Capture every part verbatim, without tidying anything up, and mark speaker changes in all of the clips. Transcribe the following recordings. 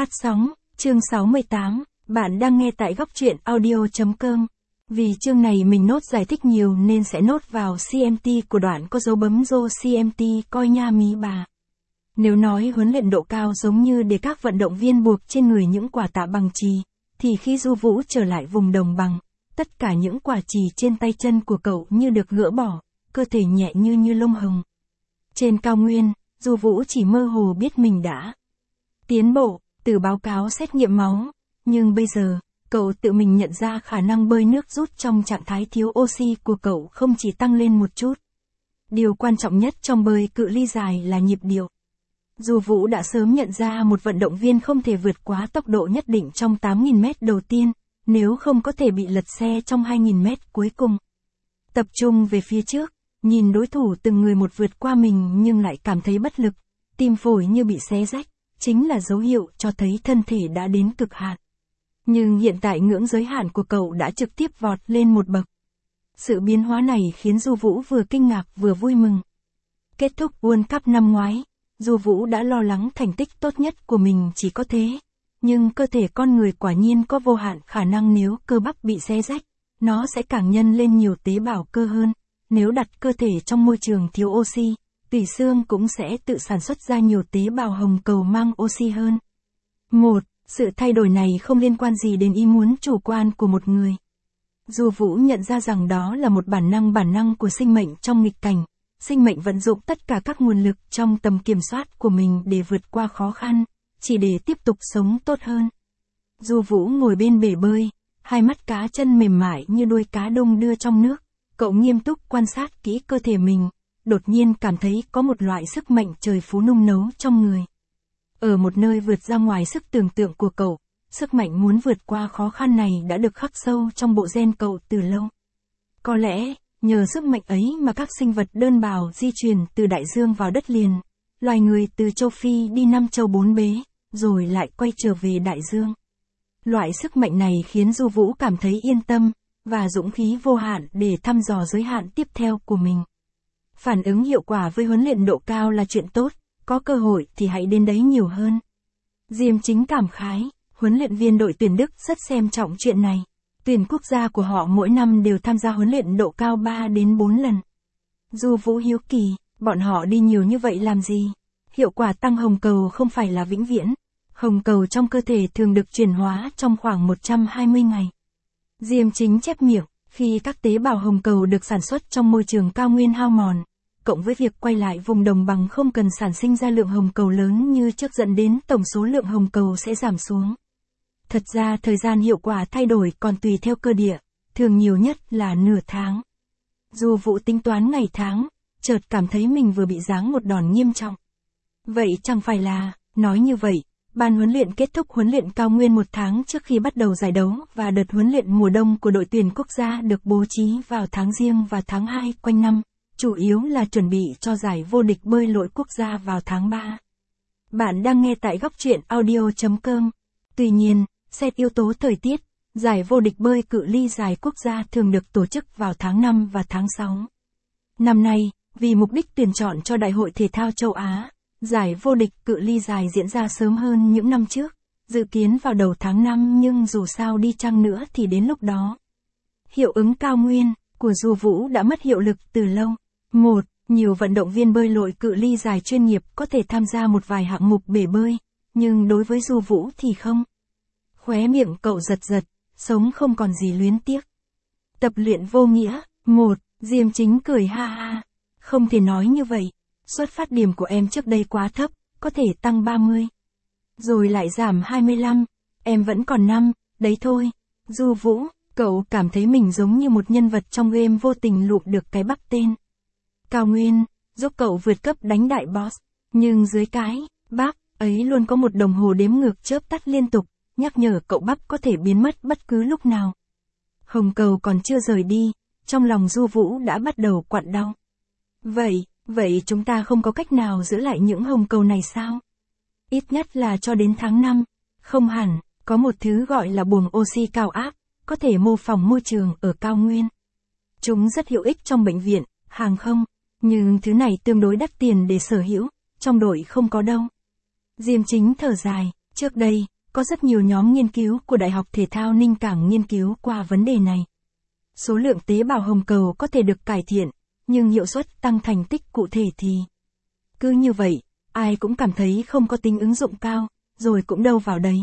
Speaker 1: Phát sóng, chương sáu mươi tám, bạn đang nghe tại góc truyện audio.com. Vì chương này mình nốt giải thích nhiều nên sẽ nốt vào xê em tê của đoạn có dấu bấm rô xê em tê coi nha mí bà. Nếu nói huấn luyện độ cao giống như để các vận động viên buộc trên người những quả tạ bằng chì, thì khi Du Vũ trở lại vùng đồng bằng, tất cả những quả chì trên tay chân của cậu như được gỡ bỏ, cơ thể nhẹ như như lông hồng. Trên cao nguyên, Du Vũ chỉ mơ hồ biết mình đã tiến bộ, từ báo cáo xét nghiệm máu, nhưng bây giờ, cậu tự mình nhận ra khả năng bơi nước rút trong trạng thái thiếu oxy của cậu không chỉ tăng lên một chút. Điều quan trọng nhất trong bơi cự ly dài là nhịp điệu. Du Vũ đã sớm nhận ra một vận động viên không thể vượt quá tốc độ nhất định trong tám nghìn mét đầu tiên, nếu không có thể bị lật xe trong hai nghìn mét cuối cùng. Tập trung về phía trước, nhìn đối thủ từng người một vượt qua mình nhưng lại cảm thấy bất lực, tim phổi như bị xé rách, chính là dấu hiệu cho thấy thân thể đã đến cực hạn. Nhưng hiện tại ngưỡng giới hạn của cậu đã trực tiếp vọt lên một bậc. Sự biến hóa này khiến Du Vũ vừa kinh ngạc vừa vui mừng. Kết thúc World Cup năm ngoái, Du Vũ đã lo lắng thành tích tốt nhất của mình chỉ có thế. Nhưng cơ thể con người quả nhiên có vô hạn khả năng, nếu cơ bắp bị xé rách, nó sẽ càng nhân lên nhiều tế bào cơ hơn. Nếu đặt cơ thể trong môi trường thiếu oxy, tủy xương cũng sẽ tự sản xuất ra nhiều tế bào hồng cầu mang oxy hơn. một. Sự thay đổi này không liên quan gì đến ý muốn chủ quan của một người. Du Vũ nhận ra rằng đó là một bản năng bản năng của sinh mệnh trong nghịch cảnh. Sinh mệnh vận dụng tất cả các nguồn lực trong tầm kiểm soát của mình để vượt qua khó khăn, chỉ để tiếp tục sống tốt hơn. Du Vũ ngồi bên bể bơi, hai mắt cá chân mềm mại như đuôi cá đung đưa trong nước. Cậu nghiêm túc quan sát kỹ cơ thể mình, đột nhiên cảm thấy có một loại sức mạnh trời phú nung nấu trong người. Ở một nơi vượt ra ngoài sức tưởng tượng của cậu, sức mạnh muốn vượt qua khó khăn này đã được khắc sâu trong bộ gen cậu từ lâu. Có lẽ, nhờ sức mạnh ấy mà các sinh vật đơn bào di truyền từ đại dương vào đất liền, loài người từ châu Phi đi năm châu bốn bế, rồi lại quay trở về đại dương. Loại sức mạnh này khiến Du Vũ cảm thấy yên tâm, và dũng khí vô hạn để thăm dò giới hạn tiếp theo của mình. Phản ứng hiệu quả với huấn luyện độ cao là chuyện tốt, có cơ hội thì hãy đến đấy nhiều hơn. Diêm Chính cảm khái, huấn luyện viên đội tuyển Đức rất xem trọng chuyện này. Tuyển quốc gia của họ mỗi năm đều tham gia huấn luyện độ cao ba đến bốn lần. Du Vũ hiếu kỳ, bọn họ đi nhiều như vậy làm gì? Hiệu quả tăng hồng cầu không phải là vĩnh viễn. Hồng cầu trong cơ thể thường được chuyển hóa trong khoảng một trăm hai mươi ngày. Diêm Chính chép miệng, khi các tế bào hồng cầu được sản xuất trong môi trường cao nguyên hao mòn, cộng với việc quay lại vùng đồng bằng không cần sản sinh ra lượng hồng cầu lớn như trước, dẫn đến tổng số lượng hồng cầu sẽ giảm xuống. Thật ra thời gian hiệu quả thay đổi còn tùy theo cơ địa, thường nhiều nhất là nửa tháng. Du Vũ tính toán ngày tháng, chợt cảm thấy mình vừa bị giáng một đòn nghiêm trọng. Vậy chẳng phải là, nói như vậy, ban huấn luyện kết thúc huấn luyện cao nguyên một tháng trước khi bắt đầu giải đấu, và đợt huấn luyện mùa đông của đội tuyển quốc gia được bố trí vào tháng Giêng và tháng hai quanh năm, chủ yếu là chuẩn bị cho giải vô địch bơi lội quốc gia vào tháng ba. Bạn đang nghe tại góc truyện audio.com. Tuy nhiên, xét yếu tố thời tiết, giải vô địch bơi cự ly dài quốc gia thường được tổ chức vào tháng năm và tháng sáu. Năm nay, vì mục đích tuyển chọn cho Đại hội Thể thao châu Á, giải vô địch cự ly dài diễn ra sớm hơn những năm trước, dự kiến vào đầu tháng năm, nhưng dù sao đi chăng nữa thì đến lúc đó, hiệu ứng cao nguyên của Du Vũ đã mất hiệu lực từ lâu. một. Nhiều vận động viên bơi lội cự ly dài chuyên nghiệp có thể tham gia một vài hạng mục bể bơi, nhưng đối với Du Vũ thì không. Khóe miệng cậu giật giật, sống không còn gì luyến tiếc. Tập luyện vô nghĩa. một. Diêm Chính cười ha ha. Không thể nói như vậy. Xuất phát điểm của em trước đây quá thấp, có thể tăng ba mươi. Rồi lại giảm hai mươi lăm. Em vẫn còn năm, đấy thôi. Du Vũ, cậu cảm thấy mình giống như một nhân vật trong game vô tình lụm được cái bắp tên cao nguyên, giúp cậu vượt cấp đánh đại boss. Nhưng dưới cái bắp ấy luôn có một đồng hồ đếm ngược chớp tắt liên tục, nhắc nhở cậu bắp có thể biến mất bất cứ lúc nào. Hồng cầu còn chưa rời đi, trong lòng Du Vũ đã bắt đầu quặn đau. Vậy, vậy chúng ta không có cách nào giữ lại những hồng cầu này sao? Ít nhất là cho đến tháng năm. Không hẳn, có một thứ gọi là buồng oxy cao áp, có thể mô phỏng môi trường ở cao nguyên. Chúng rất hữu ích trong bệnh viện, hàng không, nhưng thứ này tương đối đắt tiền để sở hữu, trong đội không có đâu. Diêm Chính thở dài, trước đây, Có rất nhiều nhóm nghiên cứu của Đại học Thể thao Ninh Cảng nghiên cứu qua vấn đề này. Số lượng tế bào hồng cầu có thể được cải thiện, nhưng hiệu suất tăng thành tích cụ thể thì... Cứ như vậy, ai cũng cảm thấy không có tính ứng dụng cao, rồi cũng đâu vào đấy.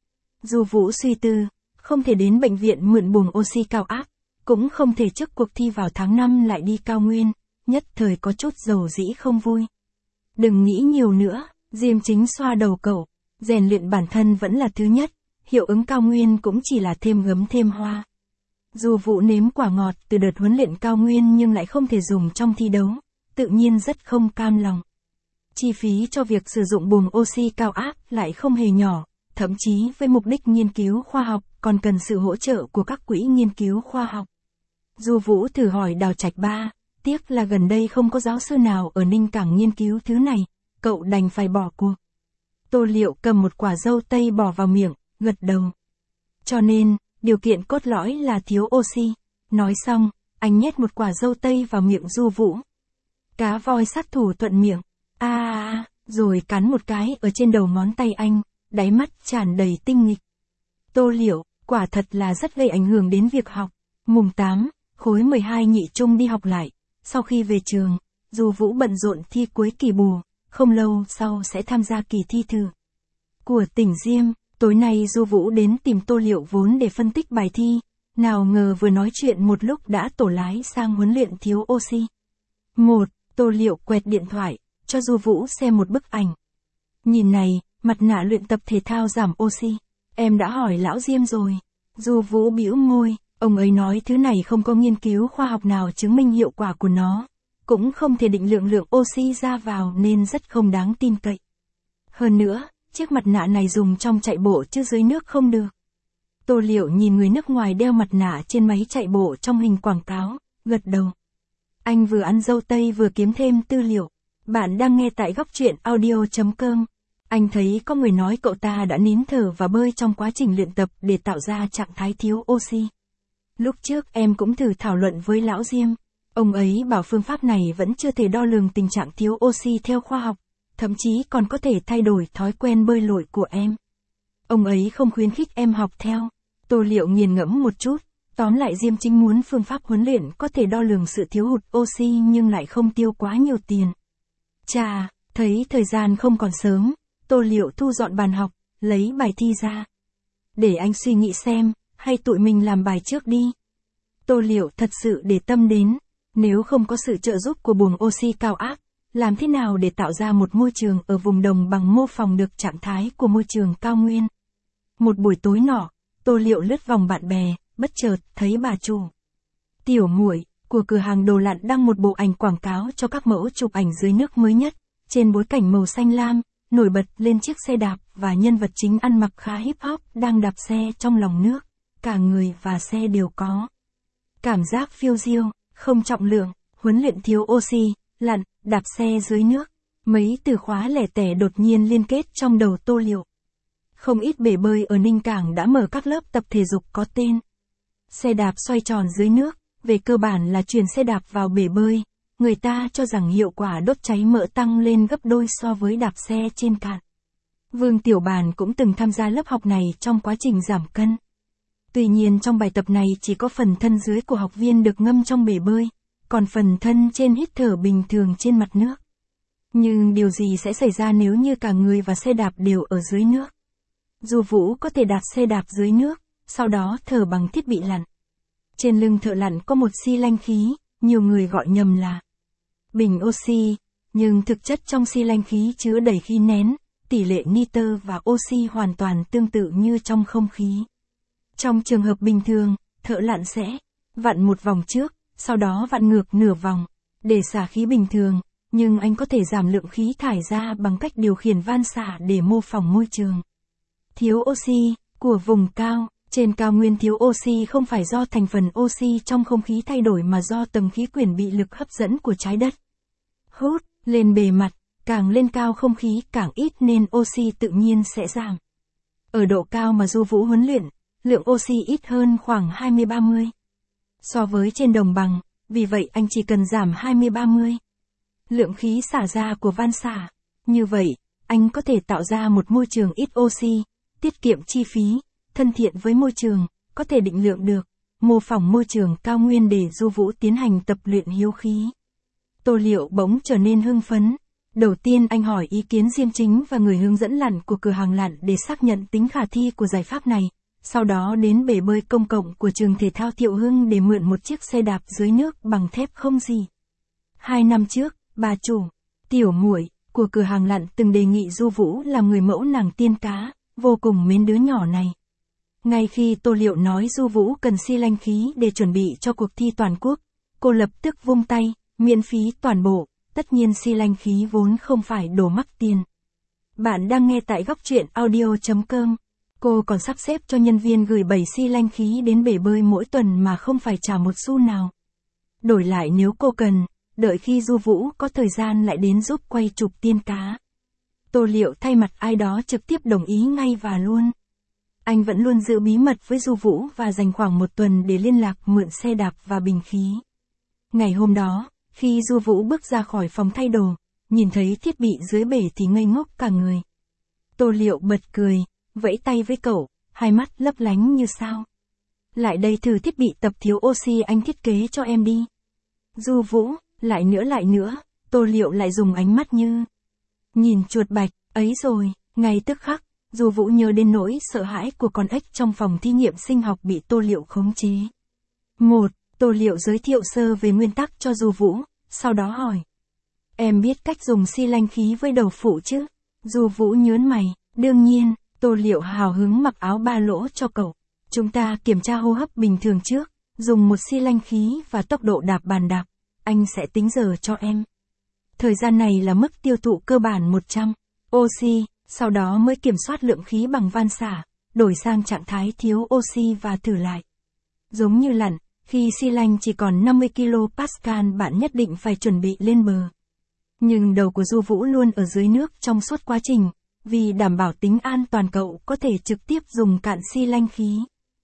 Speaker 1: Du Vũ suy tư, không thể đến bệnh viện mượn buồng oxy cao áp, cũng không thể trước cuộc thi vào tháng năm lại đi cao nguyên, nhất thời có chút dầu dĩ không vui. Đừng nghĩ nhiều nữa, Diêm Chính xoa đầu cậu, rèn luyện bản thân vẫn là thứ nhất, hiệu ứng cao nguyên cũng chỉ là thêm gấm thêm hoa. Du Vũ nếm quả ngọt từ đợt huấn luyện cao nguyên nhưng lại không thể dùng trong thi đấu, tự nhiên rất không cam lòng. Chi phí cho việc sử dụng buồng oxy cao áp lại không hề nhỏ, thậm chí với mục đích nghiên cứu khoa học còn cần sự hỗ trợ của các quỹ nghiên cứu khoa học. Du Vũ thử hỏi Đào Trạch Ba, tiếc là gần đây không có giáo sư nào ở Ninh Cảng nghiên cứu thứ này, cậu đành phải bỏ cuộc. Tô Liệu cầm một quả dâu tây bỏ vào miệng, gật đầu. Cho nên, điều kiện cốt lõi là thiếu oxy. Nói xong, anh nhét một quả dâu tây vào miệng Du Vũ. Cá voi sát thủ thuận miệng, a à, à, rồi cắn một cái ở trên đầu ngón tay anh, đáy mắt tràn đầy tinh nghịch. Tô Liệu, quả thật là rất gây ảnh hưởng đến việc học. Mùng tám, khối mười hai nhị trung đi học lại. Sau khi về trường, Du Vũ bận rộn thi cuối kỳ bù, không lâu sau sẽ tham gia kỳ thi thử của tỉnh Diêm. Tối nay Du Vũ đến tìm Tô Liệu vốn để phân tích bài thi, nào ngờ vừa nói chuyện một lúc đã tổ lái sang huấn luyện thiếu oxy. Một, Tô Liệu quẹt điện thoại, cho Du Vũ xem một bức ảnh. Nhìn này, mặt nạ luyện tập thể thao giảm oxy. Em đã hỏi lão Diêm rồi. Du Vũ bĩu môi, ông ấy nói thứ này không có nghiên cứu khoa học nào chứng minh hiệu quả của nó, cũng không thể định lượng lượng oxy ra vào nên rất không đáng tin cậy. Hơn nữa, chiếc mặt nạ này dùng trong chạy bộ chứ dưới nước không được. Tô Liệu nhìn người nước ngoài đeo mặt nạ trên máy chạy bộ trong hình quảng cáo, gật đầu. Anh vừa ăn dâu tây vừa kiếm thêm tư liệu. Bạn đang nghe tại góc truyện audio chấm com. Anh thấy có người nói cậu ta đã nín thở và bơi trong quá trình luyện tập để tạo ra trạng thái thiếu oxy. Lúc trước em cũng thử thảo luận với lão Diêm. Ông ấy bảo phương pháp này vẫn chưa thể đo lường tình trạng thiếu oxy theo khoa học, thậm chí còn có thể thay đổi thói quen bơi lội của em. Ông ấy không khuyến khích em học theo. Tô Liệu nghiền ngẫm một chút, tóm lại Diêm Chính muốn phương pháp huấn luyện có thể đo lường sự thiếu hụt oxy nhưng lại không tiêu quá nhiều tiền. Chà, thấy thời gian không còn sớm, Tô Liệu thu dọn bàn học, lấy bài thi ra. Để anh suy nghĩ xem, hay tụi mình làm bài trước đi. Tô Liệu thật sự để tâm đến, nếu không có sự trợ giúp của buồng oxy cao áp, làm thế nào để tạo ra một môi trường ở vùng đồng bằng mô phỏng được trạng thái của môi trường cao nguyên. Một buổi tối nọ, Tô Liệu lướt vòng bạn bè, bất chợt thấy bà chủ Tiểu Muội của cửa hàng đồ lặn đăng một bộ ảnh quảng cáo cho các mẫu chụp ảnh dưới nước mới nhất, trên bối cảnh màu xanh lam, nổi bật lên chiếc xe đạp và nhân vật chính ăn mặc khá hip hop đang đạp xe trong lòng nước, cả người và xe đều có cảm giác phiêu diêu, không trọng lượng, huấn luyện thiếu oxy, lặn, đạp xe dưới nước. Mấy từ khóa lẻ tẻ đột nhiên liên kết trong đầu Tô Liệu. Không ít bể bơi ở Ninh Cảng đã mở các lớp tập thể dục có tên xe đạp xoay tròn dưới nước, về cơ bản là chuyển xe đạp vào bể bơi. Người ta cho rằng hiệu quả đốt cháy mỡ tăng lên gấp đôi so với đạp xe trên cạn. Vương Tiểu Bàn cũng từng tham gia lớp học này trong quá trình giảm cân. Tuy nhiên trong bài tập này chỉ có phần thân dưới của học viên được ngâm trong bể bơi, còn phần thân trên hít thở bình thường trên mặt nước. Nhưng điều gì sẽ xảy ra nếu như cả người và xe đạp đều ở dưới nước? Du Vũ có thể đạp xe đạp dưới nước, sau đó thở bằng thiết bị lặn. Trên lưng thợ lặn có một xi lanh khí, nhiều người gọi nhầm là bình oxy, nhưng thực chất trong xi lanh khí chứa đầy khí nén, tỷ lệ nitơ và oxy hoàn toàn tương tự như trong không khí. Trong trường hợp bình thường, thợ lặn sẽ vặn một vòng trước, sau đó vặn ngược nửa vòng, để xả khí bình thường, nhưng anh có thể giảm lượng khí thải ra bằng cách điều khiển van xả để mô phỏng môi trường thiếu oxy của vùng cao. Trên cao nguyên thiếu oxy không phải do thành phần oxy trong không khí thay đổi mà do tầng khí quyển bị lực hấp dẫn của trái đất hút lên bề mặt, càng lên cao không khí càng ít nên oxy tự nhiên sẽ giảm. Ở độ cao mà Du Vũ huấn luyện, lượng oxy ít hơn khoảng hai mươi ba mươi so với trên đồng bằng, vì vậy anh chỉ cần giảm hai mươi ba mươi lượng khí xả ra của van xả. Như vậy, anh có thể tạo ra một môi trường ít oxy, tiết kiệm chi phí, thân thiện với môi trường, có thể định lượng được, mô phỏng môi trường cao nguyên để Du Vũ tiến hành tập luyện hiếu khí. Tô Liệu bỗng trở nên hưng phấn. Đầu tiên anh hỏi ý kiến Diêm Chính và người hướng dẫn lặn của cửa hàng lặn để xác nhận tính khả thi của giải pháp này. Sau đó đến bể bơi công cộng của trường thể thao Thiệu Hưng để mượn một chiếc xe đạp dưới nước bằng thép không gì. Hai năm trước, bà chủ, Tiểu Muội, của cửa hàng lặn từng đề nghị Du Vũ làm người mẫu nàng tiên cá, vô cùng mến đứa nhỏ này. Ngay khi Tô Liệu nói Du Vũ cần xi lanh khí để chuẩn bị cho cuộc thi toàn quốc, cô lập tức vung tay, miễn phí toàn bộ, tất nhiên xi lanh khí vốn không phải đồ mắc tiền. Bạn đang nghe tại góc truyện audio chấm com. Cô còn sắp xếp cho nhân viên gửi bảy xi lanh khí đến bể bơi mỗi tuần mà không phải trả một xu nào. Đổi lại nếu cô cần, đợi khi Du Vũ có thời gian lại đến giúp quay chụp tiên cá. Tô Liệu thay mặt ai đó trực tiếp đồng ý ngay và luôn. Anh vẫn luôn giữ bí mật với Du Vũ và dành khoảng một tuần để liên lạc mượn xe đạp và bình khí. Ngày hôm đó, khi Du Vũ bước ra khỏi phòng thay đồ, nhìn thấy thiết bị dưới bể thì ngây ngốc cả người. Tô Liệu bật cười, vẫy tay với cậu, hai mắt lấp lánh như sao. Lại đây thử thiết bị tập thiếu oxy anh thiết kế cho em đi. Du Vũ, lại nữa lại nữa, Tô Liệu lại dùng ánh mắt như nhìn chuột bạch, ấy rồi, ngay tức khắc, Du Vũ nhớ đến nỗi sợ hãi của con ếch trong phòng thí nghiệm sinh học bị Tô Liệu khống chế. một. Tô Liệu giới thiệu sơ về nguyên tắc cho Du Vũ, sau đó hỏi. Em biết cách dùng xi lanh khí với đầu phụ chứ? Du Vũ nhớn mày, đương nhiên. Tô Liệu hào hứng mặc áo ba lỗ cho cậu. Chúng ta kiểm tra hô hấp bình thường trước, dùng một xi lanh khí và tốc độ đạp bàn đạp, anh sẽ tính giờ cho em. Thời gian này là mức tiêu thụ cơ bản một trăm oxy, sau đó mới kiểm soát lượng khí bằng van xả, đổi sang trạng thái thiếu oxy và thử lại. Giống như lặn, khi xi lanh chỉ còn năm mươi ki lô pascal bạn nhất định phải chuẩn bị lên bờ. Nhưng đầu của Du Vũ luôn ở dưới nước trong suốt quá trình. Vì đảm bảo tính an toàn cậu có thể trực tiếp dùng cạn xi lanh khí.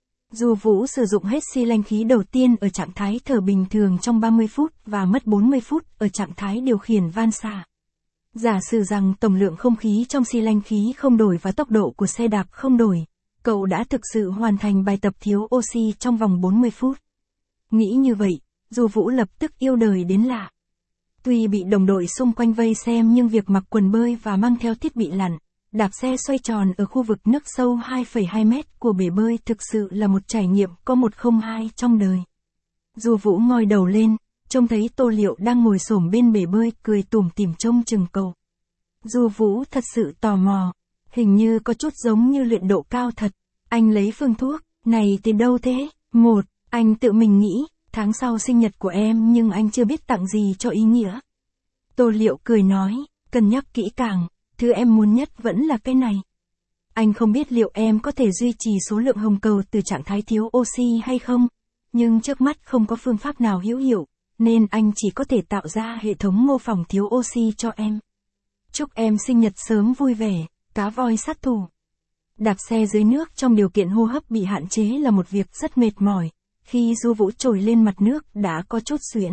Speaker 1: Du Vũ sử dụng hết xi lanh khí đầu tiên ở trạng thái thở bình thường trong ba mươi phút và mất bốn mươi phút ở trạng thái điều khiển van xả. Giả sử rằng tổng lượng không khí trong xi lanh khí không đổi và tốc độ của xe đạp không đổi, cậu đã thực sự hoàn thành bài tập thiếu oxy trong vòng bốn mươi phút. Nghĩ như vậy, Du Vũ lập tức yêu đời đến lạ. Tuy bị đồng đội xung quanh vây xem nhưng việc mặc quần bơi và mang theo thiết bị lặn, đạp xe xoay tròn ở khu vực nước sâu hai phẩy hai mét của bể bơi thực sự là một trải nghiệm có một không hai trong đời. Du Vũ ngoi đầu lên, trông thấy Tô Liệu đang ngồi xổm bên bể bơi cười tủm tỉm trông chừng cậu. Du Vũ thật sự tò mò, hình như có chút giống như luyện độ cao thật. Anh lấy phương thuốc này từ đâu thế? Một, anh tự mình nghĩ, tháng sau sinh nhật của em nhưng anh chưa biết tặng gì cho ý nghĩa. Tô Liệu cười nói, cân nhắc kỹ càng. Thứ em muốn nhất vẫn là cái này. Anh không biết liệu em có thể duy trì số lượng hồng cầu từ trạng thái thiếu oxy hay không, nhưng trước mắt không có phương pháp nào hữu hiệu, nên anh chỉ có thể tạo ra hệ thống mô phỏng thiếu oxy cho em. Chúc em sinh nhật sớm vui vẻ, cá voi sát thủ. Đạp xe dưới nước trong điều kiện hô hấp bị hạn chế là một việc rất mệt mỏi, khi Du Vũ trồi lên mặt nước đã có chút suyễn.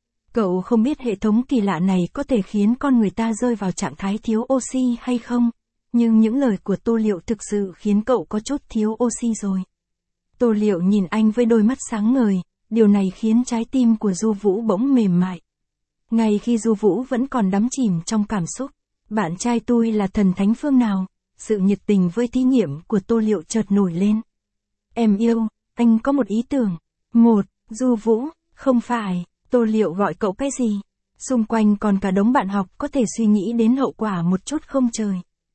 Speaker 1: Cậu không biết hệ thống kỳ lạ này có thể khiến con người ta rơi vào trạng thái thiếu oxy hay không, nhưng những lời của Tô Liệu thực sự khiến cậu có chút thiếu oxy rồi. Tô Liệu nhìn anh với đôi mắt sáng ngời, điều này khiến trái tim của Du Vũ bỗng mềm mại. Ngay khi Du Vũ vẫn còn đắm chìm trong cảm xúc, bạn trai tôi là thần thánh phương nào, sự nhiệt tình với thí nghiệm của Tô Liệu chợt nổi lên. Em yêu, anh có một ý tưởng. Một, Du Vũ, không phải. Tô Liệu gọi cậu cái gì? Xung quanh còn cả đống bạn học có thể suy nghĩ đến hậu quả một chút không trời.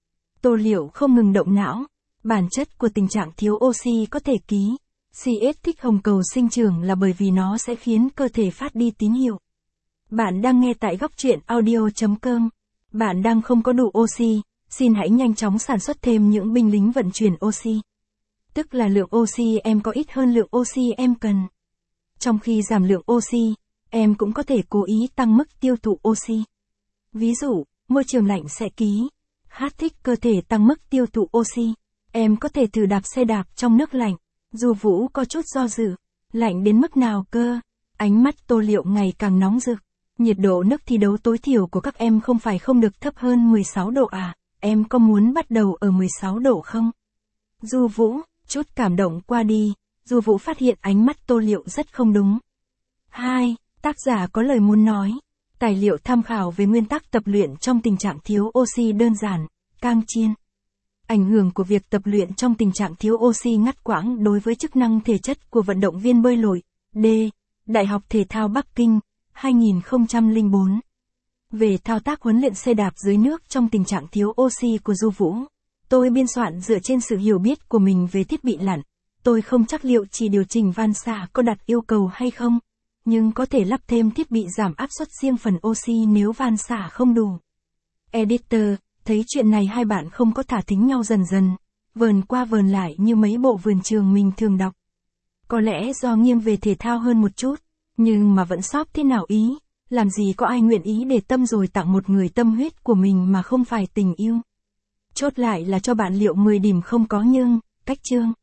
Speaker 1: Tô Liệu không ngừng động não. Bản chất của tình trạng thiếu oxy có thể ký. xê ét thích hồng cầu sinh trưởng là bởi vì nó sẽ khiến cơ thể phát đi tín hiệu. Bạn đang nghe tại góc truyện audio chấm com. Bạn đang không có đủ oxy, xin hãy nhanh chóng sản xuất thêm những binh lính vận chuyển oxy. Tức là lượng oxy em có ít hơn lượng oxy em cần. Trong khi giảm lượng oxy, em cũng có thể cố ý tăng mức tiêu thụ oxy. Ví dụ, môi trường lạnh sẽ ký. Hát thích cơ thể tăng mức tiêu thụ oxy. Em có thể thử đạp xe đạp trong nước lạnh. Du Vũ có chút do dự. Lạnh đến mức nào cơ? Ánh mắt Tô Liệu ngày càng nóng rực. Nhiệt độ nước thi đấu tối thiểu của các em không phải không được thấp hơn mười sáu độ à? Em có muốn bắt đầu ở mười sáu độ không? Du Vũ, chút cảm động qua đi, Du Vũ phát hiện ánh mắt Tô Liệu rất không đúng. hai. Tác giả có lời muốn nói. Tài liệu tham khảo về nguyên tắc tập luyện trong tình trạng thiếu oxy đơn giản, Cang Chiên. Ảnh hưởng của việc tập luyện trong tình trạng thiếu oxy ngắt quãng đối với chức năng thể chất của vận động viên bơi lội. D. Đại học Thể thao Bắc Kinh, hai nghìn không trăm lẻ bốn. Về thao tác huấn luyện xe đạp dưới nước trong tình trạng thiếu oxy của Du Vũ. Tôi biên soạn dựa trên sự hiểu biết của mình về thiết bị lặn. Tôi không chắc liệu chỉ điều chỉnh van xả có đặt yêu cầu hay không, nhưng có thể lắp thêm thiết bị giảm áp suất riêng phần oxy nếu van xả không đủ. Editor, thấy chuyện này hai bạn không có thả thính nhau dần dần, vờn qua vờn lại như mấy bộ vườn trường mình thường đọc. Có lẽ do nghiêng về thể thao hơn một chút, nhưng mà vẫn shop thế nào ý, làm gì có ai nguyện ý để tâm rồi tặng một người tâm huyết của mình mà không phải tình yêu. Chốt lại là cho bạn liệu mười điểm không có nhưng, cách chương.